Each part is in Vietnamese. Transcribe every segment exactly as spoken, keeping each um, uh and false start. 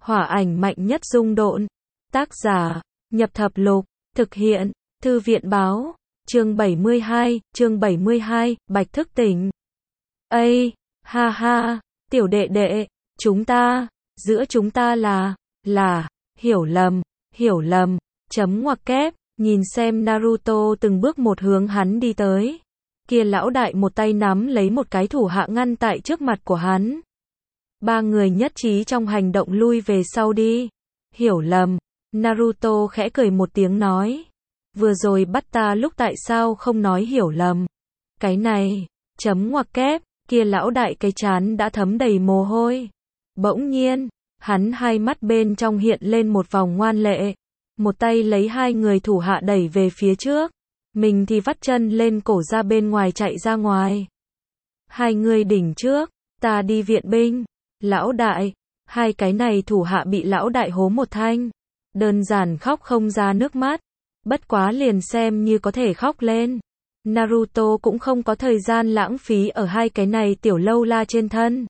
Hỏa ảnh mạnh nhất dung độn. Tác giả, Nhập Thập Lục. Thực hiện, Thư viện báo. Chương bảy mươi hai, chương bảy mươi hai, Bạch thức tỉnh. Ây, ha ha, tiểu đệ đệ, chúng ta, giữa chúng ta là, là, hiểu lầm, hiểu lầm, chấm ngoặc kép, nhìn xem Naruto từng bước một hướng hắn đi tới. Kia lão đại một tay nắm lấy một cái thủ hạ ngăn tại trước mặt của hắn. Ba người nhất trí trong hành động lui về sau đi. Hiểu lầm, Naruto khẽ cười một tiếng nói. Vừa rồi bắt ta lúc tại sao không nói hiểu lầm. Cái này, chấm ngoặc kép, kia lão đại cái trán đã thấm đầy mồ hôi. Bỗng nhiên, hắn hai mắt bên trong hiện lên một vòng ngoan lệ. Một tay lấy hai người thủ hạ đẩy về phía trước. Mình thì vắt chân lên cổ ra bên ngoài chạy ra ngoài. Hai người đỉnh trước, ta đi viện binh. Lão đại, hai cái này thủ hạ bị lão đại hố một thanh. Đơn giản khóc không ra nước mắt. Bất quá liền xem như có thể khóc lên. Naruto cũng không có thời gian lãng phí ở hai cái này tiểu lâu la trên thân.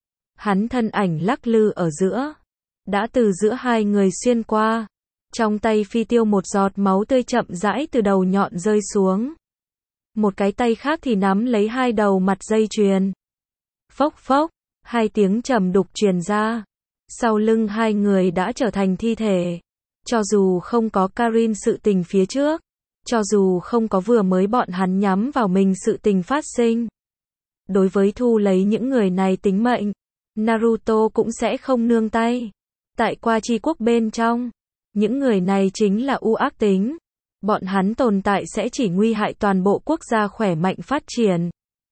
Hắn thân ảnh lắc lư ở giữa. Đã từ giữa hai người xuyên qua. Trong tay phi tiêu một giọt máu tươi chậm rãi từ đầu nhọn rơi xuống. Một cái tay khác thì nắm lấy hai đầu mặt dây chuyền. Phốc phốc, hai tiếng trầm đục truyền ra. Sau lưng hai người đã trở thành thi thể. Cho dù không có Karin sự tình phía trước. Cho dù không có vừa mới bọn hắn nhắm vào mình sự tình phát sinh. Đối với thu lấy những người này tính mệnh, Naruto cũng sẽ không nương tay. Tại Qua Chi Quốc bên trong, những người này chính là u ác tính. Bọn hắn tồn tại sẽ chỉ nguy hại toàn bộ quốc gia khỏe mạnh phát triển.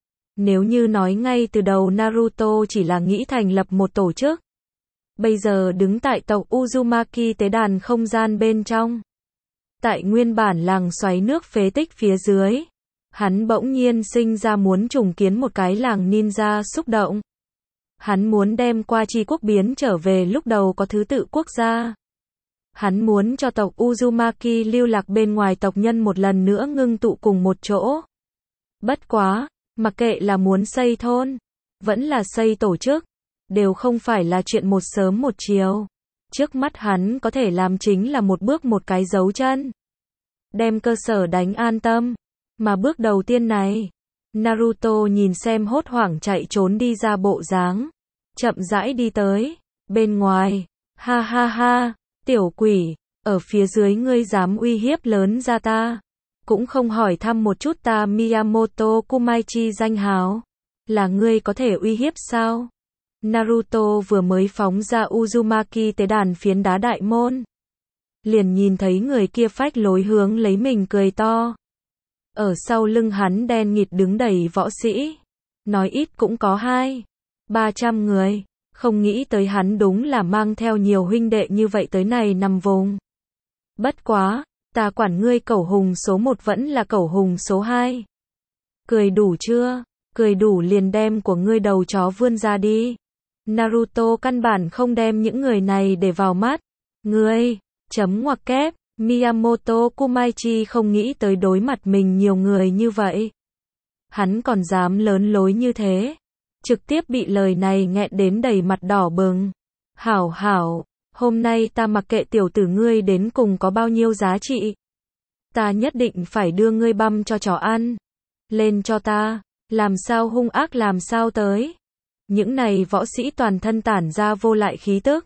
Nếu như nói ngay từ đầu Naruto chỉ là nghĩ thành lập một tổ chức. Bây giờ đứng tại tộc Uzumaki tế đàn không gian bên trong. Tại nguyên bản làng xoáy nước phế tích phía dưới. Hắn bỗng nhiên sinh ra muốn trùng kiến một cái làng ninja xúc động. Hắn muốn đem Qua Chi Quốc biến trở về lúc đầu có thứ tự quốc gia. Hắn muốn cho tộc Uzumaki lưu lạc bên ngoài tộc nhân một lần nữa ngưng tụ cùng một chỗ. Bất quá, mặc kệ là muốn xây thôn, vẫn là xây tổ chức, đều không phải là chuyện một sớm một chiều. Trước mắt hắn có thể làm chính là một bước một cái dấu chân. Đem cơ sở đánh an tâm. Mà bước đầu tiên này, Naruto nhìn xem hốt hoảng chạy trốn đi ra bộ dáng. Chậm rãi đi tới, bên ngoài, ha ha ha, tiểu quỷ, ở phía dưới ngươi dám uy hiếp lớn ra ta. Cũng không hỏi thăm một chút ta Miyamoto Kumaichi danh hào. Là ngươi có thể uy hiếp sao? Naruto vừa mới phóng ra Uzumaki tế đàn phiến đá đại môn. Liền nhìn thấy người kia phách lối hướng lấy mình cười to. Ở sau lưng hắn đen nghịt đứng đầy võ sĩ. Nói ít cũng có hai, ba trăm người. Không nghĩ tới hắn đúng là mang theo nhiều huynh đệ như vậy tới này nằm vùng. Bất quá, ta quản ngươi cẩu hùng số một vẫn là cẩu hùng số hai. Cười đủ chưa? Cười đủ liền đem của ngươi đầu chó vươn ra đi. Naruto căn bản không đem những người này để vào mắt. Ngươi, chấm ngoặc kép, Miyamoto Kumaichi không nghĩ tới đối mặt mình nhiều người như vậy. Hắn còn dám lớn lối như thế. Trực tiếp bị lời này nghẹn đến đầy mặt đỏ bừng. Hảo hảo, hôm nay ta mặc kệ tiểu tử ngươi đến cùng có bao nhiêu giá trị. Ta nhất định phải đưa ngươi băm cho chó ăn. Lên cho ta, làm sao hung ác làm sao tới. Những này võ sĩ toàn thân tản ra vô lại khí tức.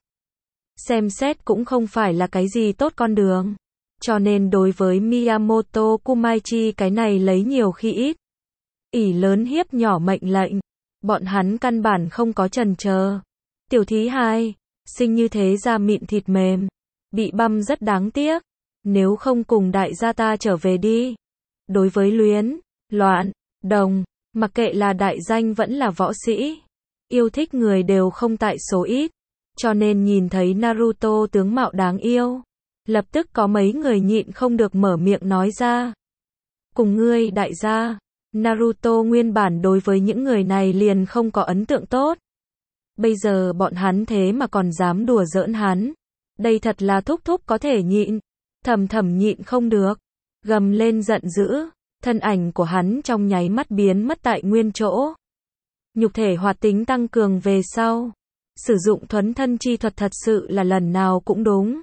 Xem xét cũng không phải là cái gì tốt con đường. Cho nên đối với Miyamoto Kumaichi cái này lấy nhiều khi ít. ỷ lớn hiếp nhỏ mệnh lệnh. Bọn hắn căn bản không có chần chờ. Tiểu thí hai, sinh như thế da mịn thịt mềm. Bị băm rất đáng tiếc. Nếu không cùng đại gia ta trở về đi. Đối với luyến, loạn, đồng, mặc kệ là đại danh vẫn là võ sĩ. Yêu thích người đều không tại số ít. Cho nên nhìn thấy Naruto tướng mạo đáng yêu. Lập tức có mấy người nhịn không được mở miệng nói ra. Cùng ngươi đại gia. Naruto nguyên bản đối với những người này liền không có ấn tượng tốt. Bây giờ bọn hắn thế mà còn dám đùa giỡn hắn. Đây thật là thúc thúc có thể nhịn. Thầm thầm nhịn không được. Gầm lên giận dữ. Thân ảnh của hắn trong nháy mắt biến mất tại nguyên chỗ. Nhục thể hoạt tính tăng cường về sau. Sử dụng thuấn thân chi thuật thật sự là lần nào cũng đúng.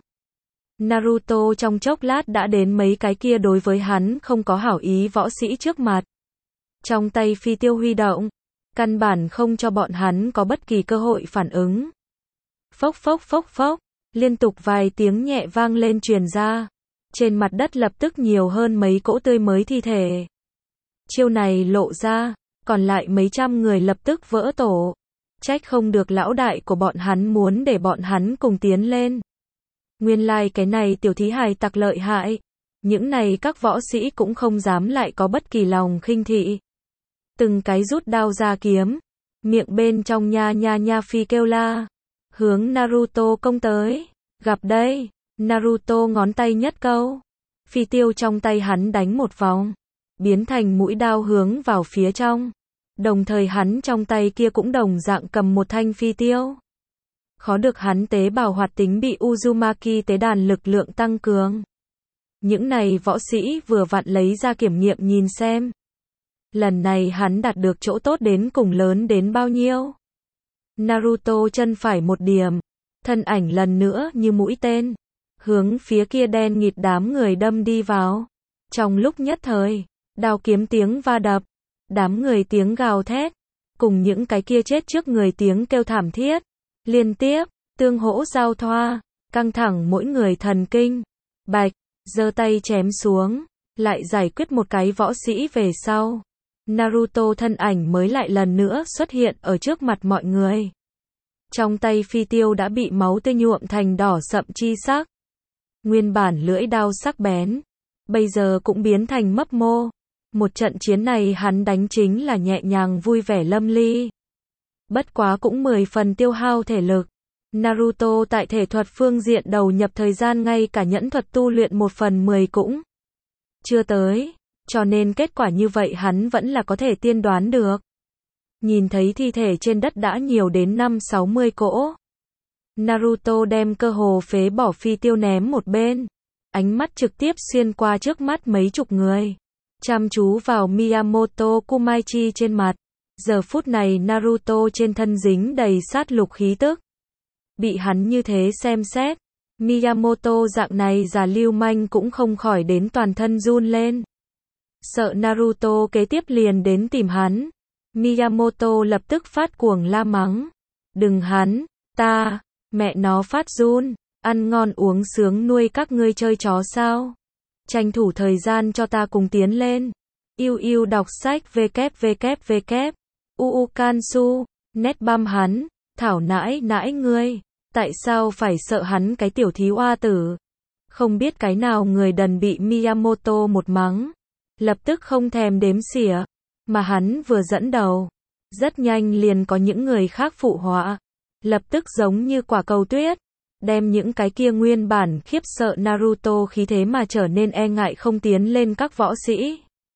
Naruto trong chốc lát đã đến mấy cái kia đối với hắn không có hảo ý võ sĩ trước mặt. Trong tay phi tiêu huy động, căn bản không cho bọn hắn có bất kỳ cơ hội phản ứng. Phốc phốc phốc phốc, liên tục vài tiếng nhẹ vang lên truyền ra. Trên mặt đất lập tức nhiều hơn mấy cỗ tươi mới thi thể. Chiêu này lộ ra, còn lại mấy trăm người lập tức vỡ tổ. Trách không được lão đại của bọn hắn muốn để bọn hắn cùng tiến lên. Nguyên lai like cái này tiểu thí hài tặc lợi hại. Những này các võ sĩ cũng không dám lại có bất kỳ lòng khinh thị. Từng cái rút đao ra kiếm. Miệng bên trong nha nha nha phi kêu la. Hướng Naruto công tới. Gặp đây. Naruto ngón tay nhất câu. Phi tiêu trong tay hắn đánh một vòng. Biến thành mũi đao hướng vào phía trong. Đồng thời hắn trong tay kia cũng đồng dạng cầm một thanh phi tiêu. Khó được hắn tế bào hoạt tính bị Uzumaki tế đàn lực lượng tăng cường. Những này võ sĩ vừa vặn lấy ra kiểm nghiệm nhìn xem. Lần này hắn đạt được chỗ tốt đến cùng lớn đến bao nhiêu. Naruto chân phải một điểm. Thân ảnh lần nữa như mũi tên. Hướng phía kia đen nghịt đám người đâm đi vào. Trong lúc nhất thời, đao kiếm tiếng va đập. Đám người tiếng gào thét. Cùng những cái kia chết trước người tiếng kêu thảm thiết. Liên tiếp, tương hỗ giao thoa. Căng thẳng mỗi người thần kinh. Bạch, giơ tay chém xuống. Lại giải quyết một cái võ sĩ về sau. Naruto thân ảnh mới lại lần nữa xuất hiện ở trước mặt mọi người. Trong tay phi tiêu đã bị máu tươi nhuộm thành đỏ sậm chi sắc. Nguyên bản lưỡi đao sắc bén, bây giờ cũng biến thành mấp mô. Một trận chiến này hắn đánh chính là nhẹ nhàng vui vẻ lâm ly. Bất quá cũng mười phần tiêu hao thể lực. Naruto tại thể thuật phương diện đầu nhập thời gian ngay cả nhẫn thuật tu luyện một phần mười cũng chưa tới. Cho nên kết quả như vậy hắn vẫn là có thể tiên đoán được. Nhìn thấy thi thể trên đất đã nhiều đến năm sáu mươi cỗ. Naruto đem cơ hồ phế bỏ phi tiêu ném một bên. Ánh mắt trực tiếp xuyên qua trước mắt mấy chục người. Chăm chú vào Miyamoto Kumaichi trên mặt. Giờ phút này Naruto trên thân dính đầy sát lục khí tức. Bị hắn như thế xem xét. Miyamoto dạng này già lưu manh cũng không khỏi đến toàn thân run lên. Sợ Naruto kế tiếp liền đến tìm hắn. Miyamoto lập tức phát cuồng la mắng. Đừng hắn, ta, mẹ nó phát run, ăn ngon uống sướng nuôi các ngươi chơi chó sao. Tranh thủ thời gian cho ta cùng tiến lên. Yêu yêu đọc sách www. Uukansu, net băm hắn, thảo nãi nãi ngươi. Tại sao phải sợ hắn cái tiểu thí oa tử. Không biết cái nào người đần bị Miyamoto một mắng. Lập tức không thèm đếm xỉa. Mà hắn vừa dẫn đầu. Rất nhanh liền có những người khác phụ họa. Lập tức giống như quả cầu tuyết. Đem những cái kia nguyên bản khiếp sợ Naruto khí thế mà trở nên e ngại không tiến lên các võ sĩ.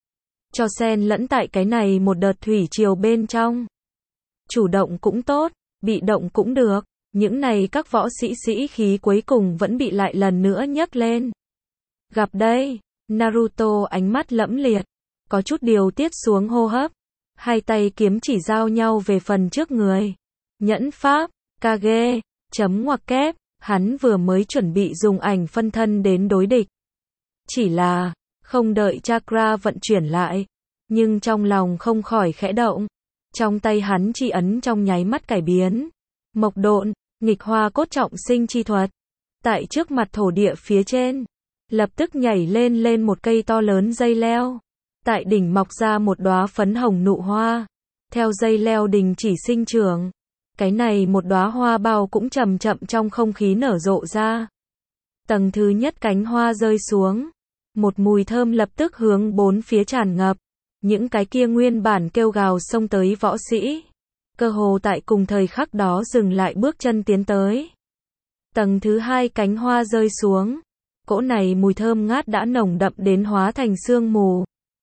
Cho xen lẫn tại cái này một đợt thủy triều bên trong. Chủ động cũng tốt, bị động cũng được. Những này các võ sĩ sĩ khí cuối cùng vẫn bị lại lần nữa nhấc lên. Gặp đây, Naruto ánh mắt lẫm liệt. Có chút điều tiết xuống hô hấp. Hai tay kiếm chỉ giao nhau về phần trước người. Nhẫn pháp, Kage, chấm ngoặc kép. Hắn vừa mới chuẩn bị dùng ảnh phân thân đến đối địch. Chỉ là, không đợi chakra vận chuyển lại. Nhưng trong lòng không khỏi khẽ động. Trong tay hắn chi ấn trong nháy mắt cải biến. Mộc độn, nghịch hoa cốt trọng sinh chi thuật. Tại trước mặt thổ địa phía trên. Lập tức nhảy lên lên một cây to lớn dây leo. Tại đỉnh mọc ra một đóa phấn hồng nụ hoa. Theo dây leo đình chỉ sinh trưởng. Cái này một đóa hoa bao cũng chậm chậm trong không khí nở rộ ra. Tầng thứ nhất cánh hoa rơi xuống. Một mùi thơm lập tức hướng bốn phía tràn ngập. Những cái kia nguyên bản kêu gào xông tới võ sĩ. Cơ hồ tại cùng thời khắc đó dừng lại bước chân tiến tới. Tầng thứ hai cánh hoa rơi xuống. Cỗ này mùi thơm ngát đã nồng đậm đến hóa thành sương mù.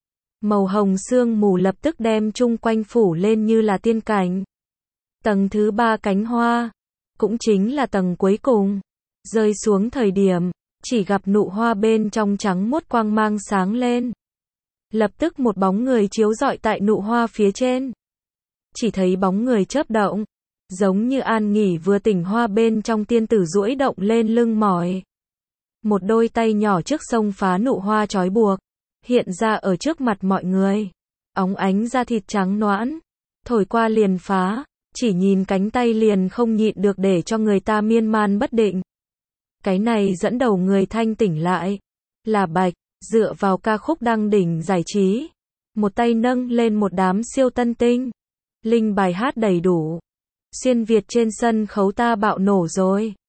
Màu hồng sương mù lập tức đem chung quanh phủ lên như là tiên cảnh. Tầng thứ ba cánh hoa, cũng chính là tầng cuối cùng, rơi xuống thời điểm, chỉ gặp nụ hoa bên trong trắng muốt quang mang sáng lên. Lập tức một bóng người chiếu rọi tại nụ hoa phía trên. Chỉ thấy bóng người chớp động, Giống như an nghỉ vừa tỉnh hoa bên trong tiên tử duỗi động lên lưng mỏi. Một đôi tay nhỏ trước sông phá nụ hoa trói buộc, hiện ra ở trước mặt mọi người. Óng ánh da thịt trắng nõn, thổi qua liền phá, chỉ nhìn cánh tay liền không nhịn được để cho người ta miên man bất định. Cái này dẫn đầu người thanh tỉnh lại, là Bạch, dựa vào ca khúc đăng đỉnh giải trí. Một tay nâng lên một đám siêu tân tinh. Linh bài hát đầy đủ. Xuyên Việt trên sân khấu ta bạo nổ rồi.